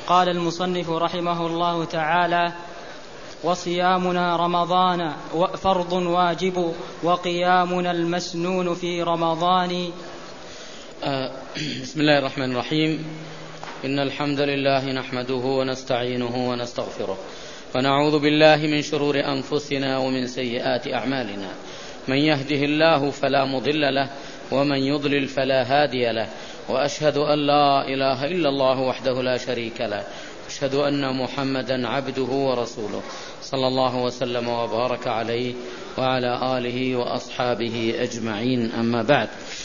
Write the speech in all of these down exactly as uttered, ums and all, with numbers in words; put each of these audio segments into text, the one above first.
قال المصنف رحمه الله تعالى: وصيامنا رمضان فرض واجب وقيامنا المسنون في رمضان. آه بسم الله الرحمن الرحيم. إن الحمد لله نحمده ونستعينه ونستغفره ونعوذ بالله من شرور أنفسنا ومن سيئات أعمالنا. من يهده الله فلا مضل له ومن يضلل فلا هادي له، وأشهد أن لا إله إلا الله وحده لا شريك له، أشهد أن محمدا عبده ورسوله صلى الله وسلم وبارك عليه وعلى آله وأصحابه أجمعين. أما بعد،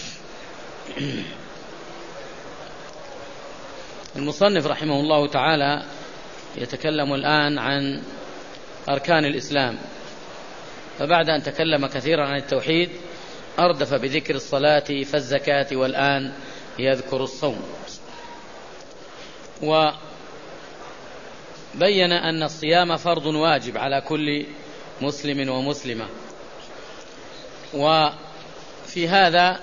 المصنف رحمه الله تعالى يتكلم الآن عن أركان الإسلام، فبعد أن تكلم كثيرا عن التوحيد أردف بذكر الصلاة فالزكاة، والآن يذكر الصوم. وبين أن الصيام فرض واجب على كل مسلم ومسلمة، وفي هذا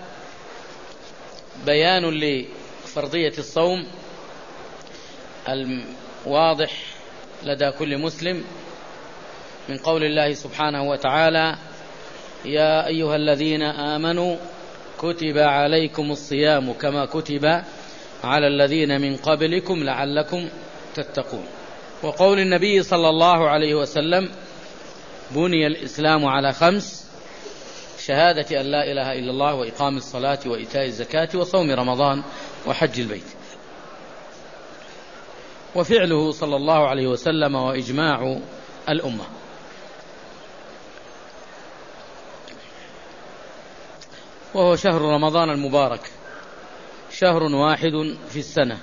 بيان لفرضية الصوم الواضح لدى كل مسلم من قول الله سبحانه وتعالى: يا أيها الذين آمنوا كتب عليكم الصيام كما كتب على الذين من قبلكم لعلكم تتقون. وقول النبي صلى الله عليه وسلم: بني الإسلام على خمس: شهادة أن لا إله إلا الله، وإقام الصلاة، وإيتاء الزكاة، وصوم رمضان، وحج البيت. وفعله صلى الله عليه وسلم وإجماع الأمة. وهو شهر رمضان المبارك، شهر واحد في السنة،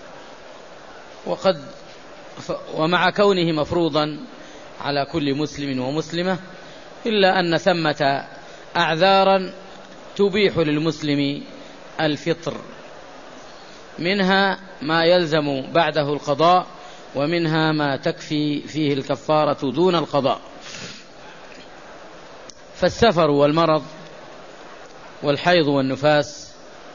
وقد ومع كونه مفروضا على كل مسلم ومسلمة، إلا أن ثمة أعذارا تبيح للمسلم الفطر، منها ما يلزم بعده القضاء، ومنها ما تكفي فيه الكفارة دون القضاء. فالسفر والمرض والحيض والنفاس،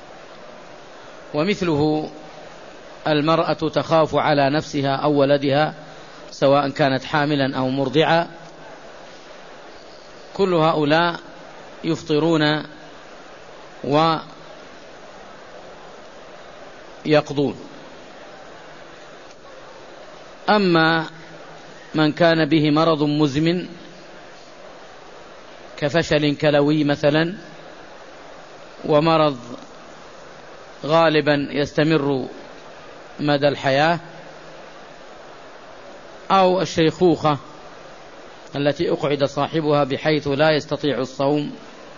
ومثله المرأة تخاف على نفسها أو ولدها سواء كانت حاملا أو مرضعة، كل هؤلاء يفطرون ويقضون. أما من كان به مرض مزمن كفشل كلوي مثلا، ومرض غالبا يستمر مدى الحياة، أو الشيخوخة التي أقعد صاحبها بحيث لا يستطيع الصوم،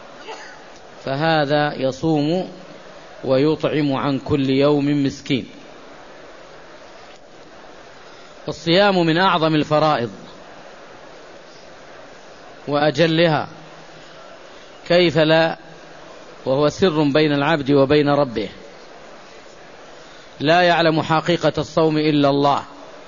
فهذا يصوم ويطعم عن كل يوم مسكين. الصيام من أعظم الفرائض وأجلها، كيف لا، وهو سر بين العبد وبين ربه، لا يعلم حقيقة الصوم إلا الله.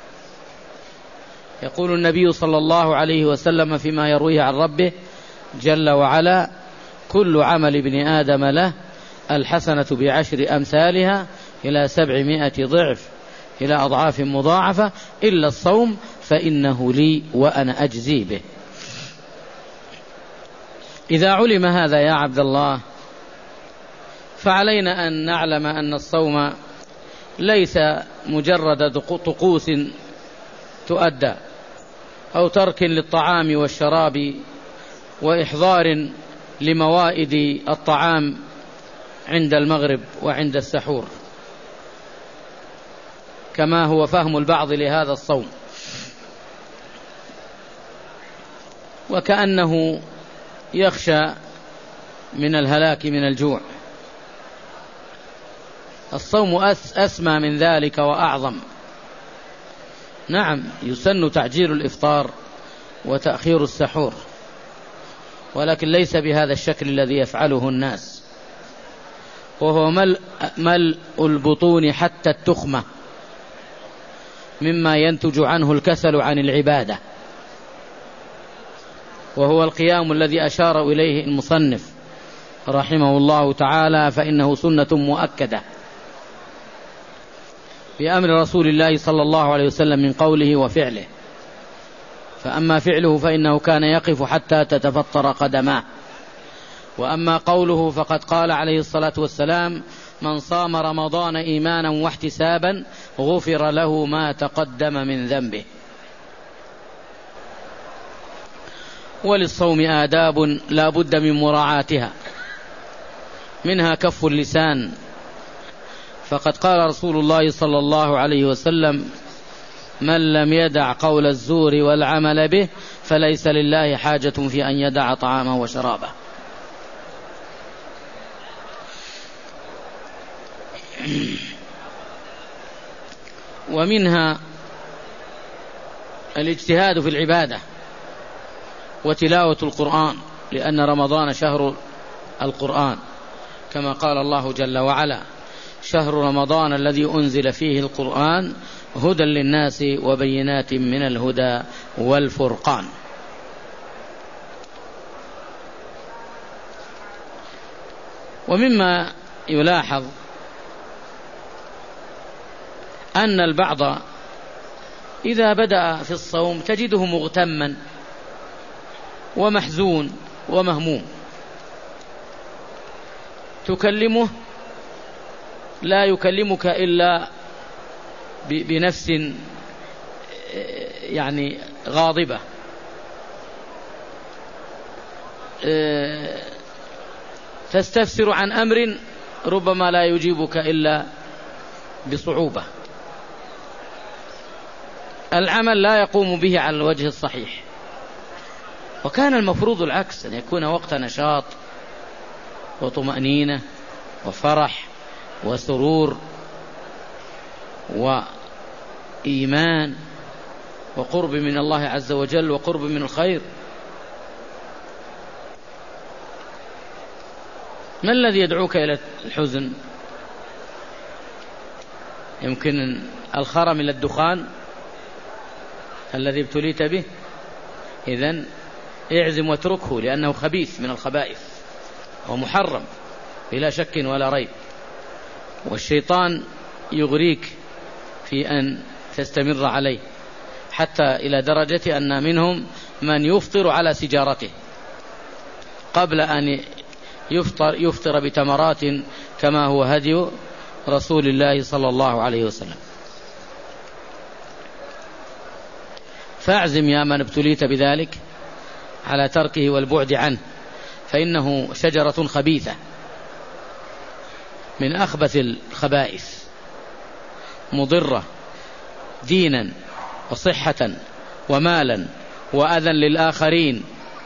يقول النبي صلى الله عليه وسلم فيما يرويه عن ربه جل وعلا: كل عمل ابن آدم له، الحسنة بعشر أمثالها إلى سبعمائة ضعف إلى أضعاف مضاعفة، إلا الصوم فإنه لي وأنا أجزي به. إذا علم هذا يا عبد الله، فعلينا أن نعلم أن الصوم ليس مجرد طقوس تؤدى، أو ترك للطعام والشراب وإحضار لموائد الطعام عند المغرب وعند السحور، كما هو فهم البعض لهذا الصوم، وكأنه يخشى من الهلاك من الجوع. الصوم أسمى من ذلك وأعظم. نعم، يسن تعجيل الإفطار وتأخير السحور، ولكن ليس بهذا الشكل الذي يفعله الناس، وهو ملء, ملء البطون حتى التخمة، مما ينتج عنه الكسل عن العبادة، وهو القيام الذي أشار إليه المصنف رحمه الله تعالى، فإنه سنة مؤكدة. بأمر رسول الله صلى الله عليه وسلم من قوله وفعله. فأما فعله فإنه كان يقف حتى تتفطر قدماه، وأما قوله فقد قال عليه الصلاة والسلام: من صام رمضان إيمانا واحتسابا غفر له ما تقدم من ذنبه. وللصوم آداب لا بد من مراعاتها، منها كف اللسان، فقد قال رسول الله صلى الله عليه وسلم: من لم يدع قول الزور والعمل به فليس لله حاجة في أن يدع طعامه وشرابه. ومنها الاجتهاد في العبادة وتلاوة القرآن، لأن رمضان شهر القرآن، كما قال الله جل وعلا: شهر رمضان الذي أنزل فيه القرآن هدى للناس وبينات من الهدى والفرقان. ومما يلاحظ أن البعض إذا بدأ في الصوم تجده مغتما ومحزون ومهموم، تكلمه لا يكلمك إلا بنفس يعني غاضبة، تستفسر عن أمر ربما لا يجيبك إلا بصعوبة، العمل لا يقوم به على الوجه الصحيح. وكان المفروض العكس، أن يكون وقت نشاط وطمأنينة وفرح وسرور وإيمان وقرب من الله عز وجل وقرب من الخير. ما الذي يدعوك إلى الحزن؟ يمكن الخرم إلى الدخان الذي ابتليت به؟ إذن اعزم واتركه، لأنه خبيث من الخبائث ومحرم بلا شك ولا ريب، والشيطان يغريك في أن تستمر عليه، حتى إلى درجة أن منهم من يفطر على سجارته قبل أن يفطر, يفطر بتمرات كما هو هدي رسول الله صلى الله عليه وسلم. فاعزم يا من ابتليت بذلك على تركه والبعد عنه، فإنه شجرة خبيثة من أخبث الخبائث، مضرة دينا وصحة ومالا وأذى للآخرين،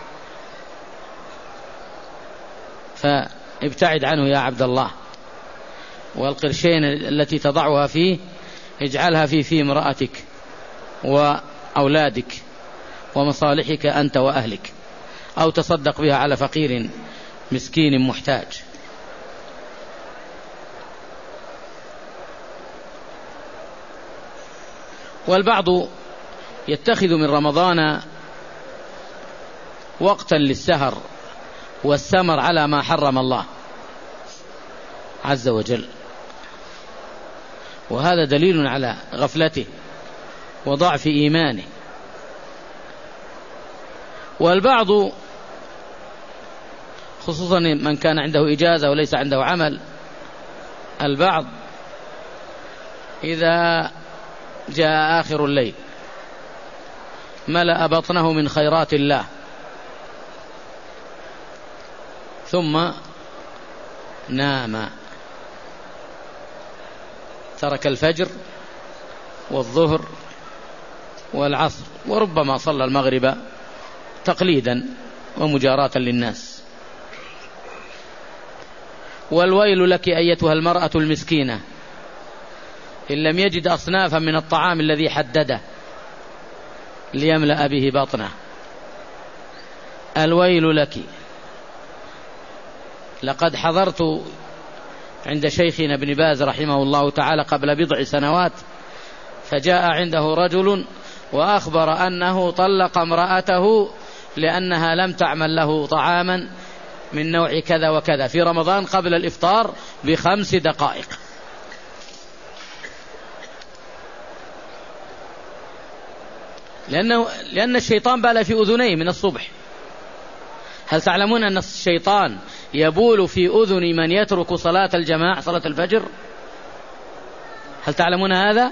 فابتعد عنه يا عبد الله. والقرشين التي تضعها فيه اجعلها في في امرأتك وأولادك ومصالحك أنت وأهلك، أو تصدق بها على فقير مسكين محتاج. والبعض يتخذ من رمضان وقتا للسهر والسمر على ما حرم الله عز وجل، وهذا دليل على غفلته وضعف إيمانه. والبعض خصوصا من كان عنده إجازة وليس عنده عمل، البعض إذا جاء آخر الليل ملأ بطنه من خيرات الله، ثم نام، ترك الفجر والظهر والعصر، وربما صلى المغرب تقليدا ومجاراة للناس. والويل لك أيتها المرأة المسكينة إن لم يجد أصنافا من الطعام الذي حدده ليملأ به بطنه. الويل لك. لقد حضرت عند شيخنا ابن باز رحمه الله تعالى قبل بضع سنوات، فجاء عنده رجل وأخبر أنه طلق امرأته لأنها لم تعمل له طعاما من نوع كذا وكذا في رمضان قبل الإفطار بخمس دقائق. لأنه لأن الشيطان بال في أذنيه من الصبح. هل تعلمون أن الشيطان يبول في أذن من يترك صلاة الجماعة صلاة الفجر؟ هل تعلمون هذا؟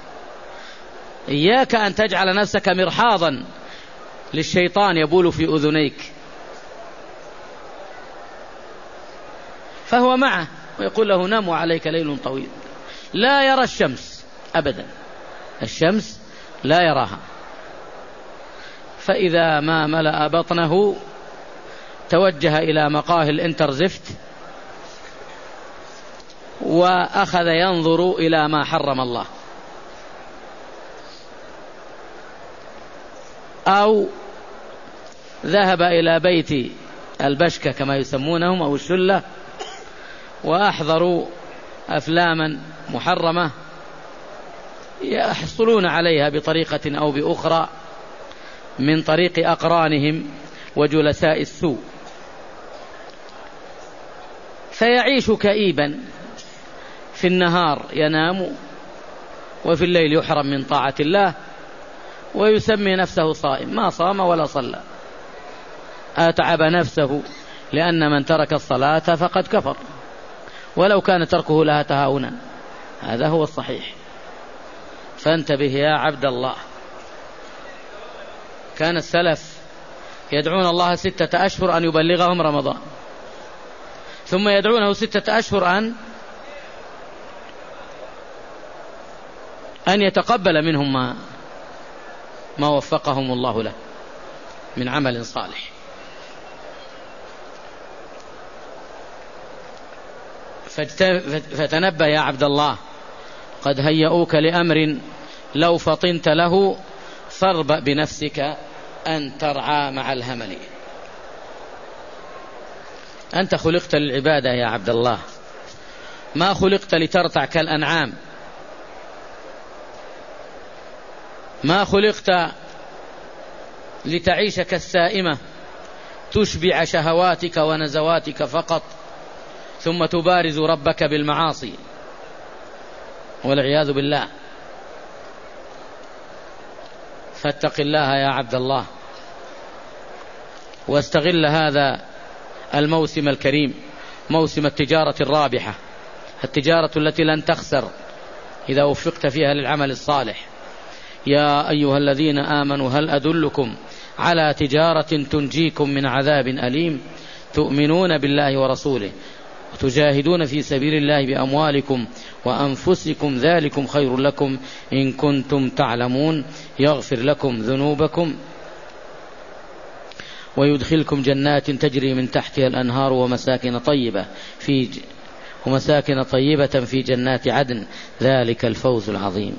إياك أن تجعل نفسك مرحاضا للشيطان يبول في أذنيك. فهو معه ويقول له نم وعليك ليل طويل. لا يرى الشمس أبدا، الشمس لا يراها. فإذا ما ملأ بطنه توجه إلى مقاهي الانترزفت وأخذ ينظر إلى ما حرم الله، أو ذهب إلى بيت البشكة كما يسمونهم أو الشلة وأحضروا أفلاما محرمة يحصلون عليها بطريقة أو بأخرى من طريق أقرانهم وجلساء السوء، فيعيش كئيبا. في النهار ينام وفي الليل يحرم من طاعة الله ويسمي نفسه صائم، ما صام ولا صلى. أتعب نفسه، لأن من ترك الصلاة فقد كفر ولو كان تركه لها تهاونا. هذا هو الصحيح. فانتبه يا عبد الله. كان السلف يدعون الله ستة أشهر أن يبلغهم رمضان، ثم يدعونه ستة أشهر أن أن يتقبل منهم ما ما وفقهم الله له من عمل صالح. فتنبه يا عبد الله، قد هيئوك لأمر لو فطنت له فاربأ بنفسك أن ترعى مع الهمل. أنت خلقت للعبادة يا عبد الله، ما خلقت لترتع كالأنعام، ما خلقت لتعيش كالسائمة تشبع شهواتك ونزواتك فقط ثم تبارز ربك بالمعاصي والعياذ بالله. فاتق الله يا عبد الله، واستغل هذا الموسم الكريم، موسم التجارة الرابحة، التجارة التي لن تخسر إذا وفقت فيها للعمل الصالح. يا أيها الذين آمنوا هل أدلكم على تجارة تنجيكم من عذاب أليم تؤمنون بالله ورسوله وتجاهدون في سبيل الله بأموالكم وأنفسكم ذلكم خير لكم إن كنتم تعلمون يغفر لكم ذنوبكم ويدخلكم جنات تجري من تحتها الأنهار ومساكن طيبة في ج... ومساكن طيبة في جنات عدن ذلك الفوز العظيم.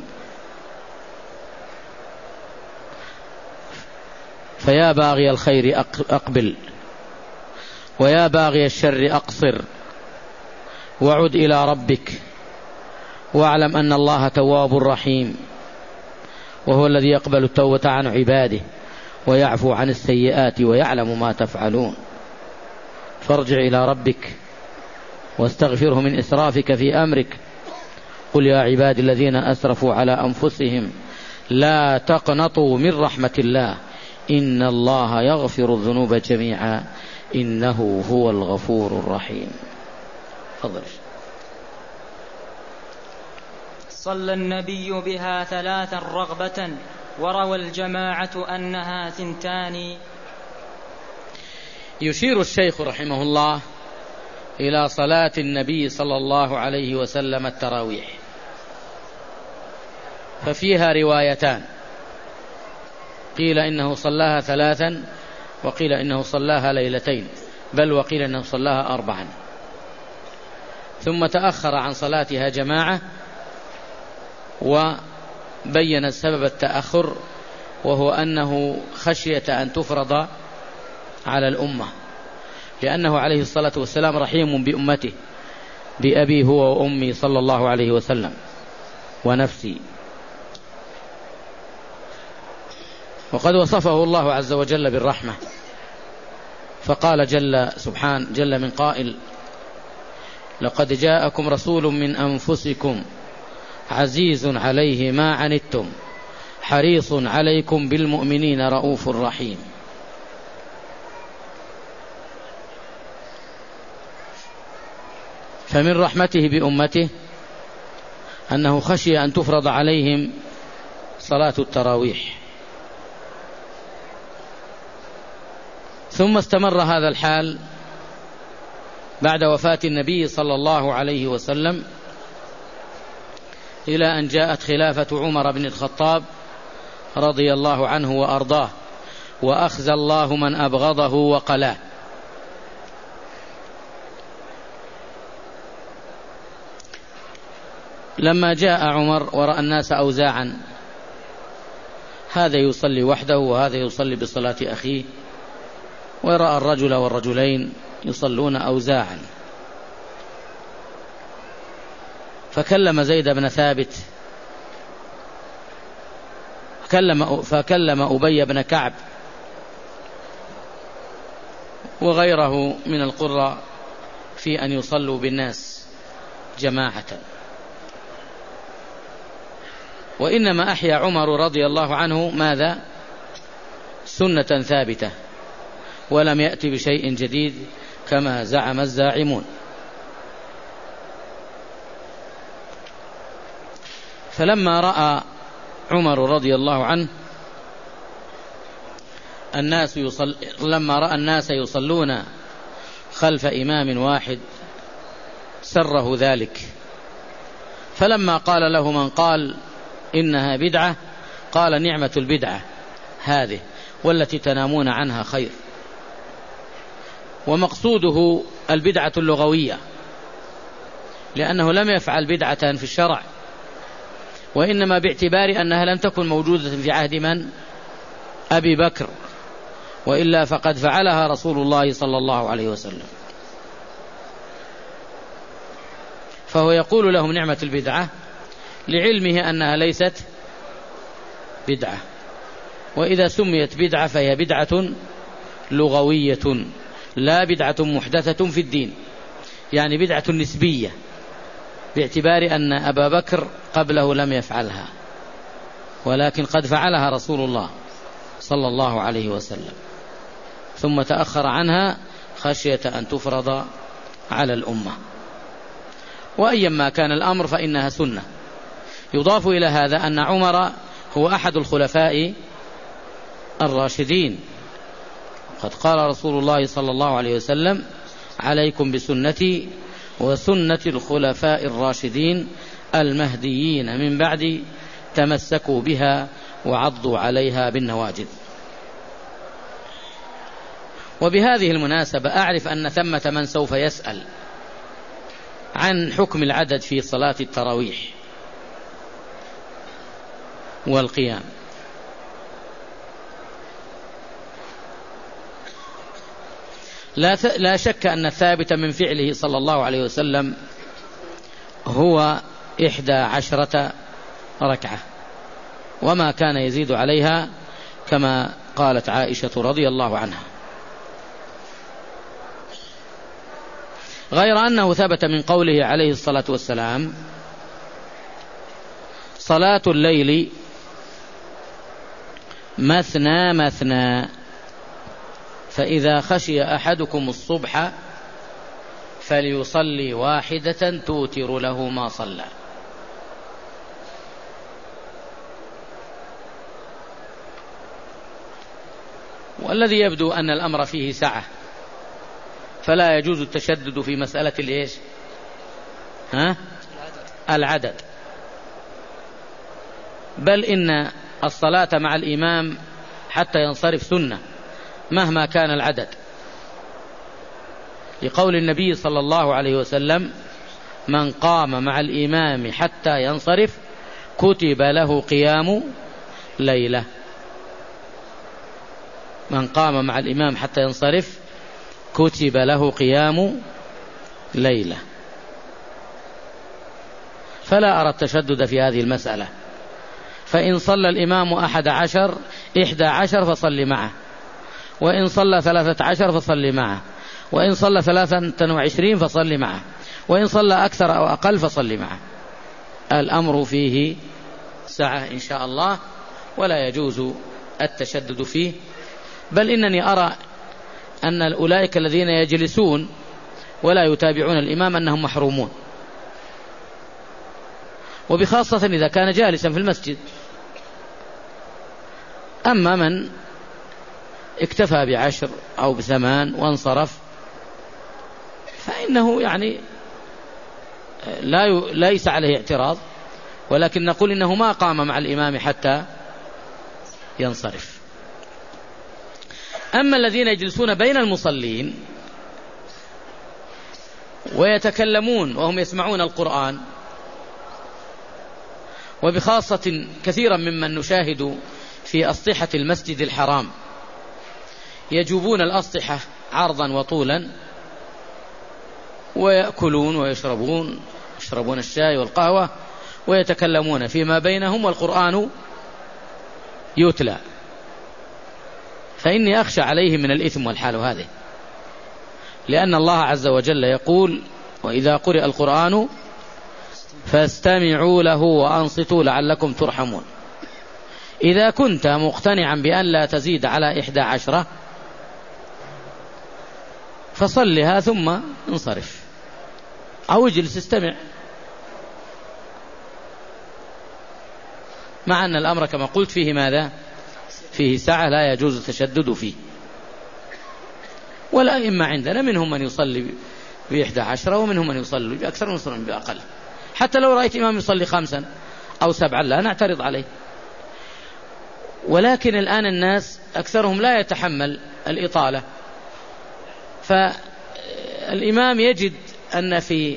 فيا باغي الخير أقبل ويا باغي الشر أقصر وعد إلى ربك واعلم أن الله تواب رحيم، وهو الذي يقبل التوبة عن عباده ويعفو عن السيئات ويعلم ما تفعلون. فارجع إلى ربك واستغفره من إسرافك في أمرك. قل يا عبادي الذين أسرفوا على أنفسهم لا تقنطوا من رحمة الله إن الله يغفر الذنوب جميعا إنه هو الغفور الرحيم. فضل. صلى النبي بها ثلاثا رغبة وروى الجماعة أنها ثنتان. يشير الشيخ رحمه الله إلى صلاة النبي صلى الله عليه وسلم التراويح، ففيها روايتان، قيل إنه صلاها ثلاثا وقيل إنه صلاها ليلتين، بل وقيل إنه صلاها أربعا، ثم تأخر عن صلاتها جماعة وبين سبب التأخر، وهو أنه خشية أن تفرض على الأمة، لأنه عليه الصلاة والسلام رحيم بأمته، بأبي هو وأمي صلى الله عليه وسلم ونفسي. وقد وصفه الله عز وجل بالرحمة، فقال جل سبحان جل من قائل لقد جاءكم رسول من أنفسكم عزيز عليه ما عنتم حريص عليكم بالمؤمنين رؤوف رحيم. فمن رحمته بأمته أنه خشي أن تفرض عليهم صلاة التراويح، ثم استمر هذا الحال بعد وفاة النبي صلى الله عليه وسلم إلى أن جاءت خلافة عمر بن الخطاب رضي الله عنه وأرضاه، وأخزى الله من أبغضه وقلاه. لما جاء عمر ورأى الناس أوزاعا، هذا يصلي وحده وهذا يصلي بصلاة أخيه، ورأى الرجل والرجلين يصلون أوزاعا، فكلم زيد بن ثابت، فكلم, فكلم أبي بن كعب وغيره من القراء في أن يصلوا بالناس جماعة. وإنما أحيا عمر رضي الله عنه ماذا؟ سنة ثابتة، ولم يأتي بشيء جديد كما زعم الزاعمون. فلما رأى عمر رضي الله عنه الناس يصل لما رأى الناس يصلون خلف إمام واحد سره ذلك، فلما قال له من قال إنها بدعة قال نعمة البدعة هذه والتي تنامون عنها خير. ومقصوده البدعة اللغوية، لأنه لم يفعل بدعة في الشرع، وإنما باعتبار أنها لم تكن موجودة في عهد من؟ أبي بكر، وإلا فقد فعلها رسول الله صلى الله عليه وسلم. فهو يقول لهم نعمة البدعة لعلمه أنها ليست بدعة، وإذا سميت بدعة فهي بدعة لغوية لا بدعة محدثة في الدين، يعني بدعة نسبية باعتبار أن أبا بكر قبله لم يفعلها، ولكن قد فعلها رسول الله صلى الله عليه وسلم، ثم تأخر عنها خشية أن تفرض على الأمة. وأيما كان الأمر فإنها سنة. يضاف إلى هذا أن عمر هو أحد الخلفاء الراشدين، قد قال رسول الله صلى الله عليه وسلم عليكم بسنتي وسنة الخلفاء الراشدين المهديين من بعدي تمسكوا بها وعضوا عليها بالنواجذ. وبهذه المناسبة أعرف أن ثمة من سوف يسأل عن حكم العدد في صلاة التراويح والقيام. لا لا شك أن الثابت من فعله صلى الله عليه وسلم هو إحدى عشرة ركعة، وما كان يزيد عليها كما قالت عائشة رضي الله عنها. غير أنه ثبت من قوله عليه الصلاة والسلام صلاة الليل مثنى مثنى، فإذا خشي أحدكم الصبح فليصلي واحدة توتر له ما صلى. والذي يبدو أن الأمر فيه سعة، فلا يجوز التشدد في مسألة الإيش؟ ها؟ العدد، بل إن الصلاة مع الإمام حتى ينصرف سنة مهما كان العدد، لقول النبي صلى الله عليه وسلم من قام مع الإمام حتى ينصرف كتب له قيام ليلة. من قام مع الإمام حتى ينصرف كتب له قيام ليلة. فلا أرى التشدد في هذه المسألة، فإن صلى الإمام أحد عشر إحدى عشر فصل معه، وإن صلى ثلاثة عشر فصل معه، وإن صلى ثلاثة وعشرين فصل معه، وإن صلى أكثر أو أقل فصل معه. الأمر فيه سعة إن شاء الله، ولا يجوز التشدد فيه، بل إنني أرى أن أولئك الذين يجلسون ولا يتابعون الإمام أنهم محرومون، وبخاصة إذا كان جالسا في المسجد. أما من اكتفى بعشر أو بثمان وانصرف فإنه يعني لا ي... ليس عليه اعتراض، ولكن نقول إنه ما قام مع الإمام حتى ينصرف. أما الذين يجلسون بين المصلين ويتكلمون وهم يسمعون القرآن، وبخاصة كثيرا ممن نشاهد في أسطحة المسجد الحرام يجوبون الأسطحة عرضا وطولا ويأكلون ويشربون يشربون الشاي والقهوة ويتكلمون فيما بينهم والقرآن يتلى، فإني أخشى عليه من الإثم والحال هذه، لأن الله عز وجل يقول: وإذا قرئ القرآن فاستمعوا له وأنصتوا لعلكم ترحمون. إذا كنت مقتنعا بأن لا تزيد على إحدى عشرة فصلها ثم انصرف أو اجلس استمع، مع أن الأمر كما قلت فيه ماذا؟ فيه سعة لا يجوز التشدد فيه. والأئمة عندنا منهم من يصلي بإحدى عشرة ومنهم من يصلي بأكثر ومنهم بأقل. حتى لو رأيت إمام يصلي خمسا أو سبعا لا نعترض عليه، ولكن الآن الناس أكثرهم لا يتحمل الإطالة، فالإمام يجد أن في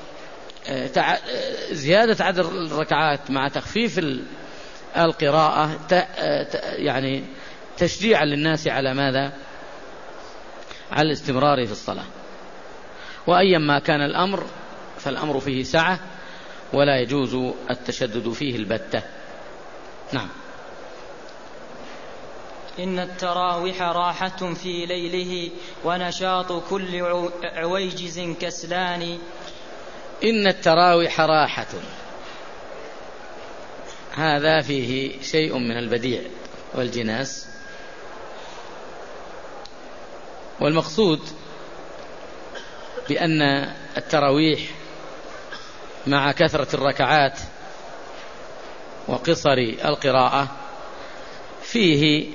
زيادة عدد الركعات مع تخفيف القراءة يعني تشجيعا للناس على ماذا؟ على الاستمرار في الصلاة. وأيما كان الأمر فالأمر فيه سعة ولا يجوز التشدد فيه البتة. نعم. إن التراويح راحة في ليله ونشاط كل عويجز كسلان. إن التراويح راحة، هذا فيه شيء من البديع والجناس، والمقصود بأن التراويح مع كثرة الركعات وقصر القراءة فيه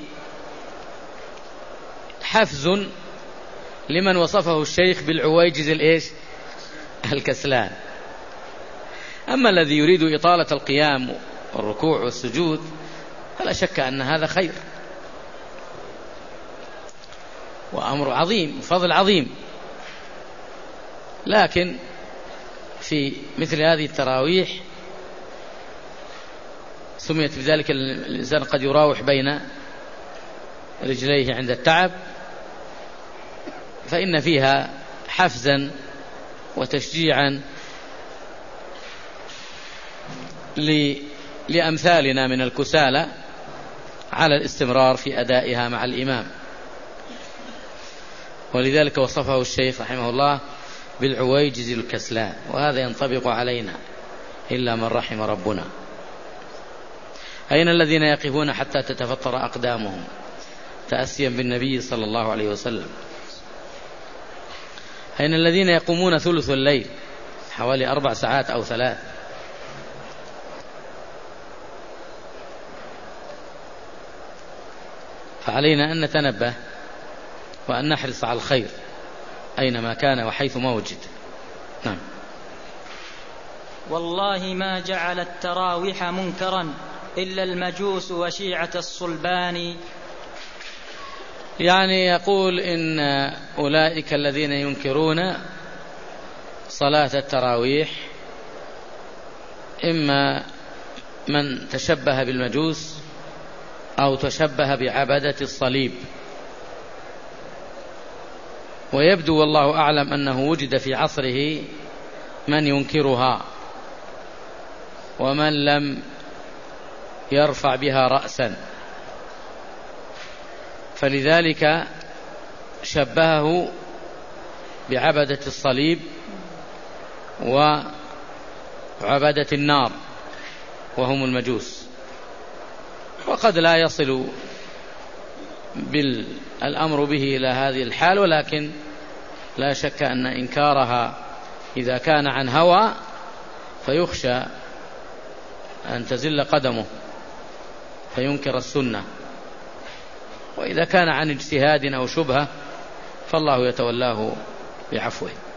حفز لمن وصفه الشيخ بالعويجز الإيش؟ الكسلان. أما الذي يريد إطالة القيام والركوع والسجود فلا شك أن هذا خير وأمر عظيم وفضل عظيم، لكن في مثل هذه التراويح سميت بذلك الإنسان قد يراوح بين رجليه عند التعب، فإن فيها حفزا وتشجيعا لأمثالنا من الكسالى على الاستمرار في أدائها مع الإمام. ولذلك وصفه الشيخ رحمه الله بالعويجز الكسلان، وهذا ينطبق علينا إلا من رحم ربنا. أين الذين يقفون حتى تتفطر أقدامهم تأسيا بالنبي صلى الله عليه وسلم؟ أين الذين يقومون ثلث الليل حوالي أربع ساعات أو ثلاث؟ فعلينا أن نتنبه وأن نحرص على الخير أينما كان وحيث ما وجد. نعم. والله ما جعل التراويح منكرا إلا المجوس وشيعة الصلبان. يعني يقول إن أولئك الذين ينكرون صلاة التراويح إما من تشبه بالمجوس أو تشبه بعبدة الصليب، ويبدو والله أعلم أنه وجد في عصره من ينكرها ومن لم يرفع بها رأسا، فلذلك شبهه بعبدة الصليب وعبدة النار وهم المجوس. وقد لا يصل بالأمر به إلى هذه الحال، ولكن لا شك أن إنكارها إذا كان عن هوى فيخشى أن تزل قدمه فينكر السنة، وإذا كان عن اجتهاد أو شبهة فالله يتولاه بعفوه.